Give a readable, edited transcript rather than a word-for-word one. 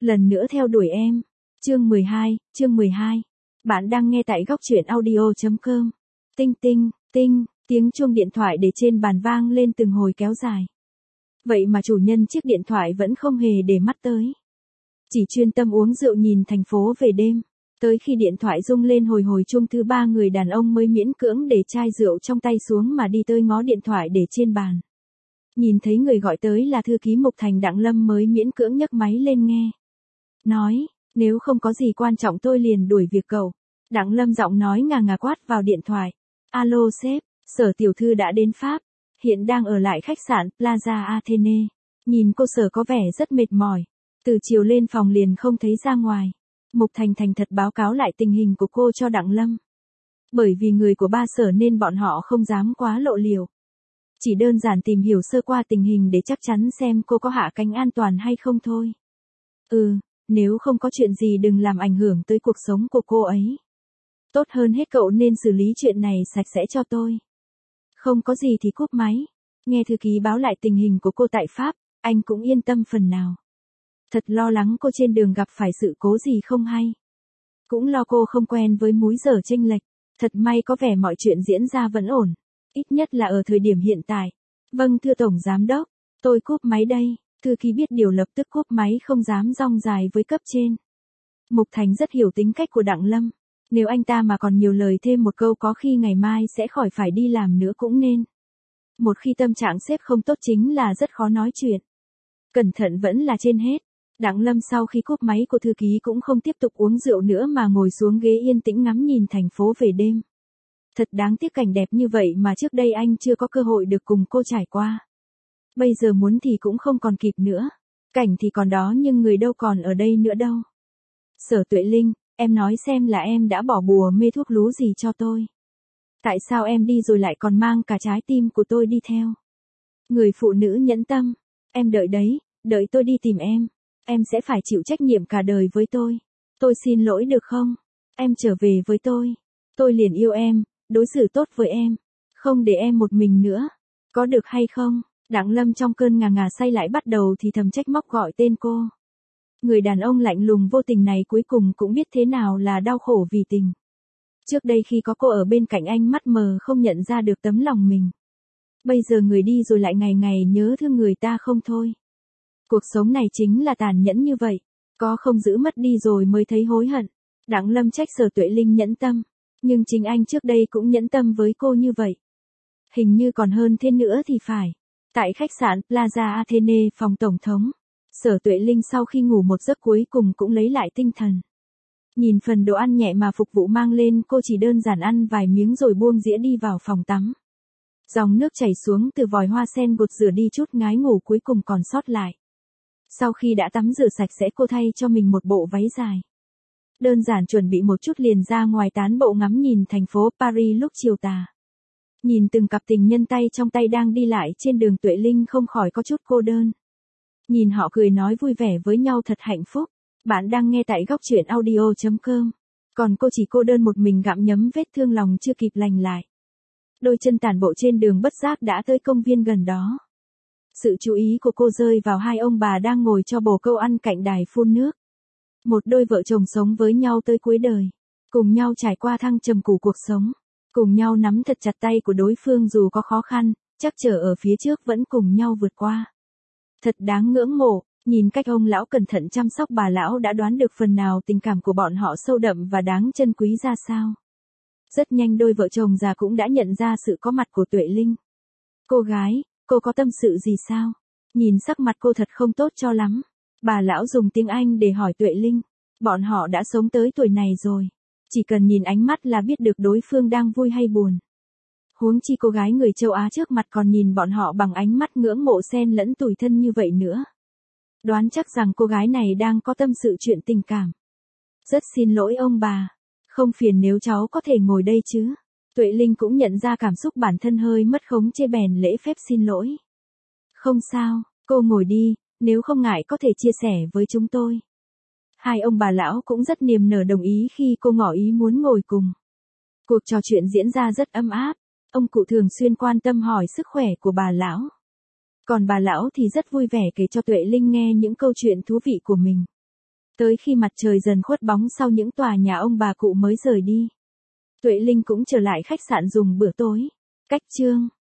lần nữa theo đuổi em. Chương 12. Bạn đang nghe tại góc truyện audio.com. Tinh tinh, tinh, tiếng chuông điện thoại để trên bàn vang lên từng hồi kéo dài. Vậy mà chủ nhân chiếc điện thoại vẫn không hề để mắt tới. Chỉ chuyên tâm uống rượu nhìn thành phố về đêm. Tới khi điện thoại rung lên hồi hồi chuông thứ 3, người đàn ông mới miễn cưỡng để chai rượu trong tay xuống mà đi tới ngó điện thoại để trên bàn. Nhìn thấy người gọi tới là thư ký Mục Thành, Đặng Lâm mới miễn cưỡng nhấc máy lên nghe. Nói, nếu không có gì quan trọng tôi liền đuổi việc cậu. Đặng Lâm giọng nói ngà ngà quát vào điện thoại. Alo sếp, Sở tiểu thư đã đến Pháp. Hiện đang ở lại khách sạn Plaza Athene. Nhìn cô Sở có vẻ rất mệt mỏi. Từ chiều lên phòng liền không thấy ra ngoài. Mục Thành thành thật báo cáo lại tình hình của cô cho Đặng Lâm. Bởi vì người của ba Sở nên bọn họ không dám quá lộ liều. Chỉ đơn giản tìm hiểu sơ qua tình hình để chắc chắn xem cô có hạ cánh an toàn hay không thôi. Nếu không có chuyện gì đừng làm ảnh hưởng tới cuộc sống của cô ấy. Tốt hơn hết cậu nên xử lý chuyện này sạch sẽ cho tôi. Không có gì thì cúp máy. Nghe thư ký báo lại tình hình của cô tại Pháp, anh cũng yên tâm phần nào. Thật lo lắng cô trên đường gặp phải sự cố gì không hay. Cũng lo cô không quen với múi giờ chênh lệch. Thật may có vẻ mọi chuyện diễn ra vẫn ổn. Ít nhất là ở thời điểm hiện tại. Vâng thưa Tổng Giám Đốc, tôi cúp máy đây. Thư ký biết điều lập tức cúp máy, không dám rong dài với cấp trên. Mục Thành rất hiểu tính cách của Đặng Lâm. Nếu anh ta mà còn nhiều lời thêm một câu có khi ngày mai sẽ khỏi phải đi làm nữa cũng nên. Một khi tâm trạng sếp không tốt chính là rất khó nói chuyện. Cẩn thận vẫn là trên hết. Đặng Lâm sau khi cúp máy của thư ký cũng không tiếp tục uống rượu nữa mà ngồi xuống ghế yên tĩnh ngắm nhìn thành phố về đêm. Thật đáng tiếc cảnh đẹp như vậy mà trước đây anh chưa có cơ hội được cùng cô trải qua. Bây giờ muốn thì cũng không còn kịp nữa. Cảnh thì còn đó nhưng người đâu còn ở đây nữa đâu. Sở Tuệ Linh, em nói xem là em đã bỏ bùa mê thuốc lú gì cho tôi. Tại sao em đi rồi lại còn mang cả trái tim của tôi đi theo? Người phụ nữ nhẫn tâm, em đợi đấy, đợi tôi đi tìm em. Em sẽ phải chịu trách nhiệm cả đời với tôi. Tôi xin lỗi được không? Em trở về với tôi liền yêu em, đối xử tốt với em, không để em một mình nữa. Có được hay không? Đặng Lâm trong cơn ngà ngà say lại bắt đầu thì thầm trách móc gọi tên cô. Người đàn ông lạnh lùng vô tình này cuối cùng cũng biết thế nào là đau khổ vì tình. Trước đây khi có cô ở bên cạnh anh mắt mờ không nhận ra được tấm lòng mình. Bây giờ người đi rồi lại ngày ngày nhớ thương người ta không thôi. Cuộc sống này chính là tàn nhẫn như vậy. Có không giữ mất đi rồi mới thấy hối hận. Đặng Lâm trách Sở Tuệ Linh nhẫn tâm. Nhưng chính anh trước đây cũng nhẫn tâm với cô như vậy. Hình như còn hơn thế nữa thì phải. Tại khách sạn Plaza Athene, phòng tổng thống, Sở Tuệ Linh sau khi ngủ một giấc cuối cùng cũng lấy lại tinh thần. Nhìn phần đồ ăn nhẹ mà phục vụ mang lên, cô chỉ đơn giản ăn vài miếng rồi buông dĩa đi vào phòng tắm. Dòng nước chảy xuống từ vòi hoa sen gột rửa đi chút ngái ngủ cuối cùng còn sót lại. Sau khi đã tắm rửa sạch sẽ, cô thay cho mình một bộ váy dài. Đơn giản chuẩn bị một chút liền ra ngoài tán bộ ngắm nhìn thành phố Paris lúc chiều tà. Nhìn từng cặp tình nhân tay trong tay đang đi lại trên đường, Tuệ Linh không khỏi có chút cô đơn. Nhìn họ cười nói vui vẻ với nhau thật hạnh phúc. Bạn đang nghe tại góc truyện audio.com. Còn cô chỉ cô đơn một mình gặm nhấm vết thương lòng chưa kịp lành lại. Đôi chân tản bộ trên đường bất giác đã tới công viên gần đó. Sự chú ý của cô rơi vào hai ông bà đang ngồi cho bồ câu ăn cạnh đài phun nước. Một đôi vợ chồng sống với nhau tới cuối đời. Cùng nhau trải qua thăng trầm của cuộc sống. Cùng nhau nắm thật chặt tay của đối phương dù có khó khăn, trắc trở ở phía trước vẫn cùng nhau vượt qua. Thật đáng ngưỡng mộ, nhìn cách ông lão cẩn thận chăm sóc bà lão đã đoán được phần nào tình cảm của bọn họ sâu đậm và đáng trân quý ra sao. Rất nhanh đôi vợ chồng già cũng đã nhận ra sự có mặt của Tuệ Linh. Cô gái, cô có tâm sự gì sao? Nhìn sắc mặt cô thật không tốt cho lắm. Bà lão dùng tiếng Anh để hỏi Tuệ Linh. Bọn họ đã sống tới tuổi này rồi. Chỉ cần nhìn ánh mắt là biết được đối phương đang vui hay buồn. Huống chi cô gái người châu Á trước mặt còn nhìn bọn họ bằng ánh mắt ngưỡng mộ xen lẫn tủi thân như vậy nữa. Đoán chắc rằng cô gái này đang có tâm sự chuyện tình cảm. Rất xin lỗi ông bà. Không phiền nếu cháu có thể ngồi đây chứ. Tuệ Linh cũng nhận ra cảm xúc bản thân hơi mất khống chế bèn lễ phép xin lỗi. Không sao, cô ngồi đi, nếu không ngại có thể chia sẻ với chúng tôi. Hai ông bà lão cũng rất niềm nở đồng ý khi cô ngỏ ý muốn ngồi cùng. Cuộc trò chuyện diễn ra rất ấm áp. Ông cụ thường xuyên quan tâm hỏi sức khỏe của bà lão. Còn bà lão thì rất vui vẻ kể cho Tuệ Linh nghe những câu chuyện thú vị của mình. Tới khi mặt trời dần khuất bóng sau những tòa nhà ông bà cụ mới rời đi, Tuệ Linh cũng trở lại khách sạn dùng bữa tối. Cách chương